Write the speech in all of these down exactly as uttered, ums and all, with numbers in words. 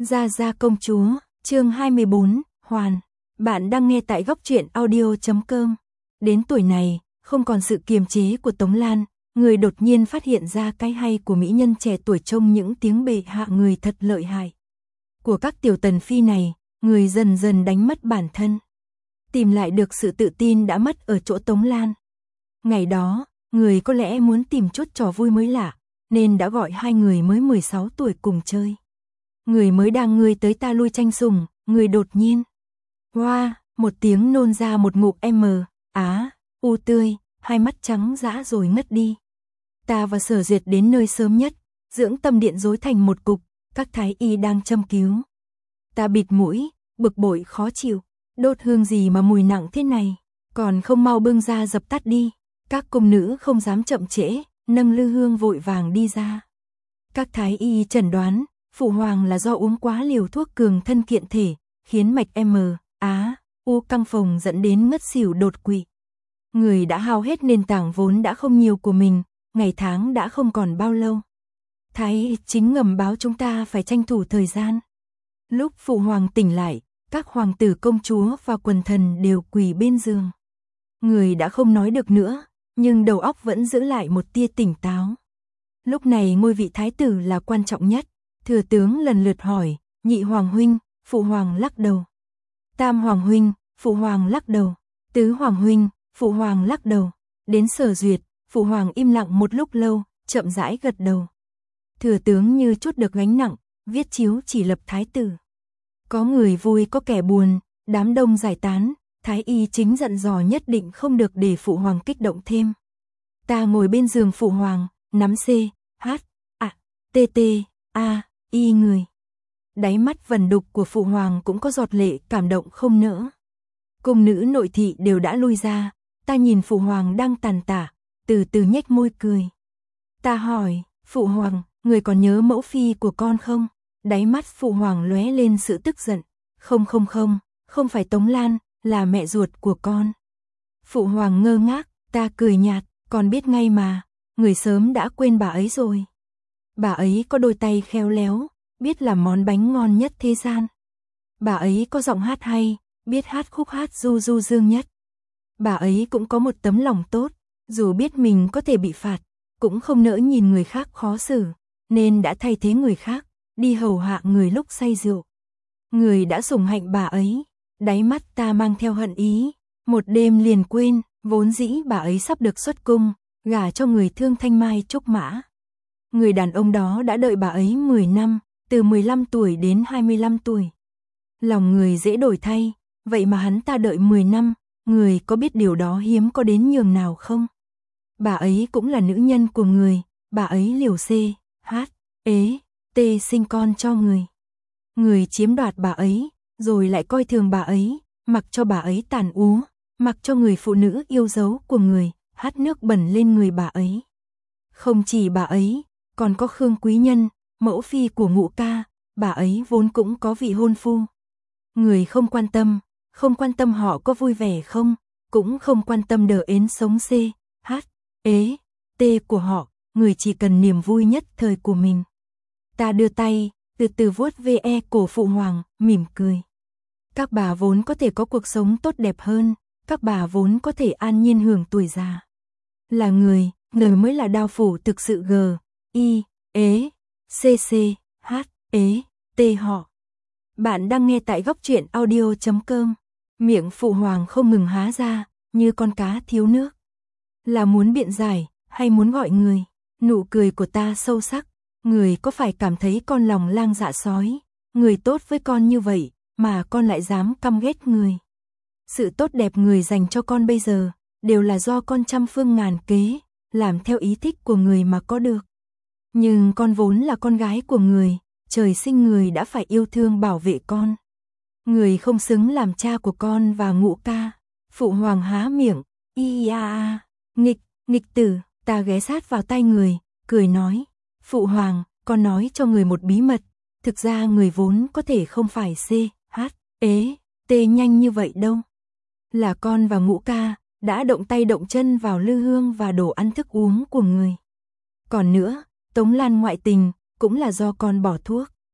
Gia Gia công chúa, chương hai mươi bốn, Hoàn. Bạn đang nghe tại góc truyện audio chấm com. Đến tuổi này, không còn sự kiềm chế của Tống Lan, người đột nhiên phát hiện ra cái hay của mỹ nhân trẻ tuổi trong những tiếng bệ hạ người thật lợi hại. Của các tiểu tần phi này, người dần dần đánh mất bản thân. Tìm lại được sự tự tin đã mất ở chỗ Tống Lan. Ngày đó, người có lẽ muốn tìm chút trò vui mới lạ, nên đã gọi hai người mới mười sáu tuổi cùng chơi. Người mới đang ngươi tới ta lui tranh sủng, người đột nhiên. Hoa, wow, một tiếng nôn ra một ngụm M, á, u tươi, hai mắt trắng dã rồi ngất đi. Ta và Sở Duyệt đến nơi sớm nhất, dưỡng tâm điện rối thành một cục, các thái y đang châm cứu. Ta bịt mũi, bực bội khó chịu, đốt hương gì mà mùi nặng thế này, còn không mau bưng ra dập tắt đi. Các cung nữ không dám chậm trễ, nâng lư hương vội vàng đi ra. Các thái y chẩn đoán, phụ hoàng là do uống quá liều thuốc cường thân kiện thể, khiến mạch M, á, u căng phồng dẫn đến ngất xỉu đột quỵ. Người đã hao hết nền tảng vốn đã không nhiều của mình, ngày tháng đã không còn bao lâu. Thái chính ngầm báo chúng ta phải tranh thủ thời gian. Lúc phụ hoàng tỉnh lại, các hoàng tử công chúa và quần thần đều quỳ bên giường. Người đã không nói được nữa, nhưng đầu óc vẫn giữ lại một tia tỉnh táo. Lúc này ngôi vị thái tử là quan trọng nhất. Thừa tướng lần lượt hỏi, nhị hoàng huynh, phụ hoàng lắc đầu. Tam hoàng huynh, phụ hoàng lắc đầu. Tứ hoàng huynh, phụ hoàng lắc đầu. Đến Sở Duyệt, phụ hoàng im lặng một lúc lâu, chậm rãi gật đầu. Thừa tướng như chút được gánh nặng, viết chiếu chỉ lập thái tử. Có người vui có kẻ buồn, đám đông giải tán, thái y chính dặn dò nhất định không được để phụ hoàng kích động thêm. Ta ngồi bên giường phụ hoàng, nắm C, H, A, T T, A, Y người. Đáy mắt vần đục của phụ hoàng cũng có giọt lệ cảm động không nỡ. Cung nữ nội thị đều đã lui ra, ta nhìn phụ hoàng đang tàn tả, từ từ nhếch môi cười. Ta hỏi, phụ hoàng, người còn nhớ mẫu phi của con không? Đáy mắt phụ hoàng lóe lên sự tức giận. Không không không, không phải Tống Lan, là mẹ ruột của con. Phụ hoàng ngơ ngác, ta cười nhạt, con biết ngay mà, người sớm đã quên bà ấy rồi. Bà ấy có đôi tay khéo léo, biết làm món bánh ngon nhất thế gian. Bà ấy có giọng hát hay, biết hát khúc hát du du dương nhất. Bà ấy cũng có một tấm lòng tốt, dù biết mình có thể bị phạt, cũng không nỡ nhìn người khác khó xử, nên đã thay thế người khác, đi hầu hạ người lúc say rượu. Người đã sủng hạnh bà ấy, đáy mắt ta mang theo hận ý, một đêm liền quên, vốn dĩ bà ấy sắp được xuất cung, gả cho người thương thanh mai trúc mã. Người đàn ông đó đã đợi bà ấy mười năm, từ mười lăm tuổi đến hai mươi lăm tuổi. Lòng người dễ đổi thay, vậy mà hắn ta đợi mười năm, người có biết điều đó hiếm có đến nhường nào không? Bà ấy cũng là nữ nhân của người, bà ấy liều C, H, ế, T sinh con cho người. Người chiếm đoạt bà ấy, rồi lại coi thường bà ấy, mặc cho bà ấy tàn úa, mặc cho người phụ nữ yêu dấu của người, hát nước bẩn lên người bà ấy. Không chỉ bà ấy, còn có Khương Quý Nhân, mẫu phi của Ngũ Ca, bà ấy vốn cũng có vị hôn phu. Người không quan tâm, không quan tâm họ có vui vẻ không, cũng không quan tâm đờ ến sống C, H, ế, T của họ, người chỉ cần niềm vui nhất thời của mình. Ta đưa tay, từ từ vuốt ve cổ phụ hoàng, mỉm cười. Các bà vốn có thể có cuộc sống tốt đẹp hơn, các bà vốn có thể an nhiên hưởng tuổi già. Là người, người mới là đao phủ thực sự G, I, ế, C C, H, ế, T họ. Bạn đang nghe tại góc truyện audio chấm com. Miệng phụ hoàng không ngừng há ra, như con cá thiếu nước. Là muốn biện giải, hay muốn gọi người? Nụ cười của ta sâu sắc. Người có phải cảm thấy con lòng lang dạ sói? Người tốt với con như vậy, mà con lại dám căm ghét người. Sự tốt đẹp người dành cho con bây giờ, đều là do con trăm phương ngàn kế, làm theo ý thích của người mà có được. Nhưng con vốn là con gái của người, trời sinh người đã phải yêu thương bảo vệ con. Người không xứng làm cha của con và Ngũ Ca. Phụ hoàng há miệng, y a a, nghịch, nghịch tử, ta ghé sát vào tai người, cười nói, phụ hoàng, con nói cho người một bí mật, thực ra người vốn có thể không phải C, H, ế, T nhanh như vậy đâu. Là con và Ngũ Ca đã động tay động chân vào lư hương và đồ ăn thức uống của người. Còn nữa, Tống Lan ngoại tình cũng là do con bỏ thuốc.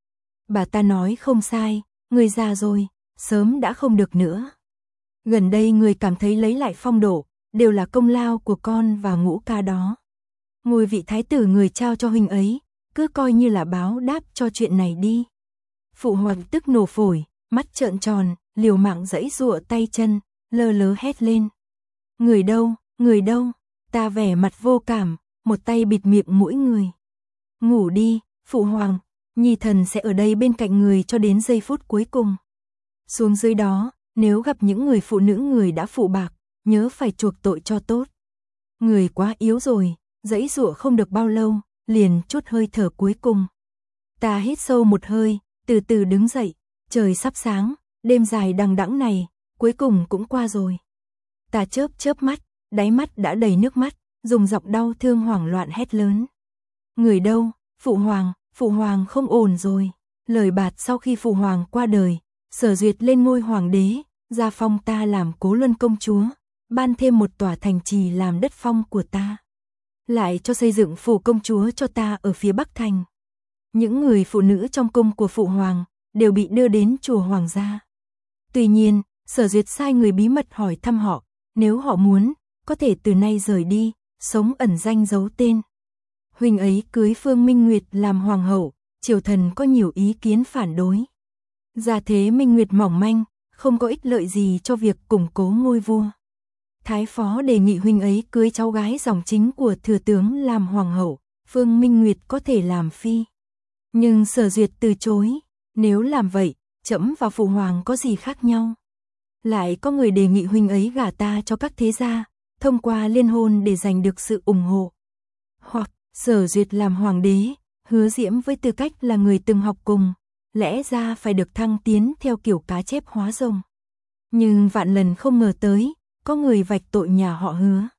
Bà ta nói không sai, người già rồi, sớm đã không được nữa. Gần đây người cảm thấy lấy lại phong độ, đều là công lao của con và Ngũ ca đó. Ngôi vị thái tử người trao cho huynh ấy, cứ coi như là báo đáp cho chuyện này đi. Phụ hoàng tức nổ phổi, mắt trợn tròn, liều mạng giãy giụa tay chân, lơ lớ hét lên. Người đâu, người đâu, ta vẻ mặt vô cảm, một tay bịt miệng mũi người. Ngủ đi, phụ hoàng, nhi thần sẽ ở đây bên cạnh người cho đến giây phút cuối cùng. Xuống dưới đó, nếu gặp những người phụ nữ người đã phụ bạc, nhớ phải chuộc tội cho tốt. Người quá yếu rồi, giãy giụa không được bao lâu, liền chút hơi thở cuối cùng. Ta hít sâu một hơi, từ từ đứng dậy, trời sắp sáng, đêm dài đằng đẵng này, cuối cùng cũng qua rồi. Ta chớp chớp mắt, đáy mắt đã đầy nước mắt, dùng giọng đau thương hoảng loạn hét lớn. Người đâu, phụ hoàng, phụ hoàng không ổn rồi. Lời bạt sau khi phụ hoàng qua đời, Sở Duyệt lên ngôi hoàng đế, gia phong ta làm Cố Luân công chúa, ban thêm một tòa thành trì làm đất phong của ta. Lại cho xây dựng phủ công chúa cho ta ở phía Bắc Thành. Những người phụ nữ trong cung của phụ hoàng đều bị đưa đến chùa hoàng gia. Tuy nhiên, Sở Duyệt sai người bí mật hỏi thăm họ, nếu họ muốn, có thể từ nay rời đi, sống ẩn danh giấu tên. Huynh ấy cưới Phương Minh Nguyệt làm hoàng hậu, triều thần có nhiều ý kiến phản đối. Gia thế Minh Nguyệt mỏng manh, không có ích lợi gì cho việc củng cố ngôi vua. Thái phó đề nghị huynh ấy cưới cháu gái dòng chính của thừa tướng làm hoàng hậu, Phương Minh Nguyệt có thể làm phi. Nhưng Sở Duyệt từ chối, nếu làm vậy, trẫm và phụ hoàng có gì khác nhau. Lại có người đề nghị huynh ấy gả ta cho các thế gia, thông qua liên hôn để giành được sự ủng hộ. Hoặc Sở Duyệt làm hoàng đế, Hứa Diễm với tư cách là người từng học cùng, lẽ ra phải được thăng tiến theo kiểu cá chép hóa rồng. Nhưng vạn lần không ngờ tới, có người vạch tội nhà họ Hứa.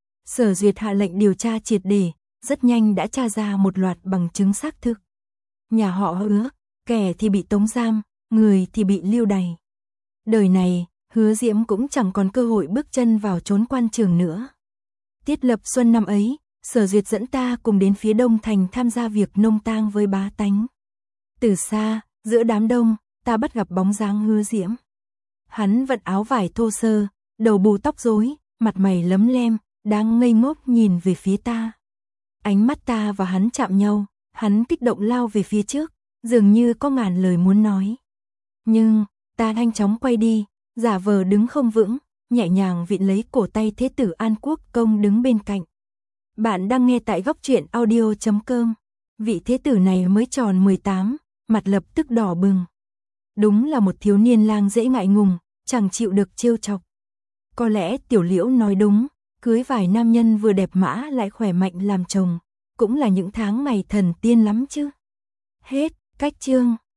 Sở Duyệt hạ lệnh điều tra triệt để, rất nhanh đã tra ra một loạt bằng chứng xác thực. Nhà họ Hứa, kẻ thì bị tống giam, người thì bị lưu đày. Đời này, Hứa Diễm cũng chẳng còn cơ hội bước chân vào chốn quan trường nữa. Tiết lập xuân năm ấy, Sở Duyệt dẫn ta cùng đến phía đông thành tham gia việc nông tang với bá tánh. Từ xa, giữa đám đông, ta bắt gặp bóng dáng Hứa Diễm. Hắn vận áo vải thô sơ, đầu bù tóc rối, mặt mày lấm lem, đang ngây ngốc nhìn về phía ta. Ánh mắt ta và hắn chạm nhau, hắn kích động lao về phía trước, dường như có ngàn lời muốn nói. Nhưng, ta nhanh chóng quay đi, giả vờ đứng không vững, nhẹ nhàng vịn lấy cổ tay Thế tử An Quốc Công đứng bên cạnh. Bạn đang nghe tại góc truyện audio chấm com. Vị thế tử này mới tròn mười tám, mặt lập tức đỏ bừng. Đúng là một thiếu niên lang dễ ngại ngùng, chẳng chịu được trêu chọc. Có lẽ Tiểu Liễu nói đúng, cưới vài nam nhân vừa đẹp mã lại khỏe mạnh làm chồng, cũng là những tháng ngày thần tiên lắm chứ. Hết, cách chương.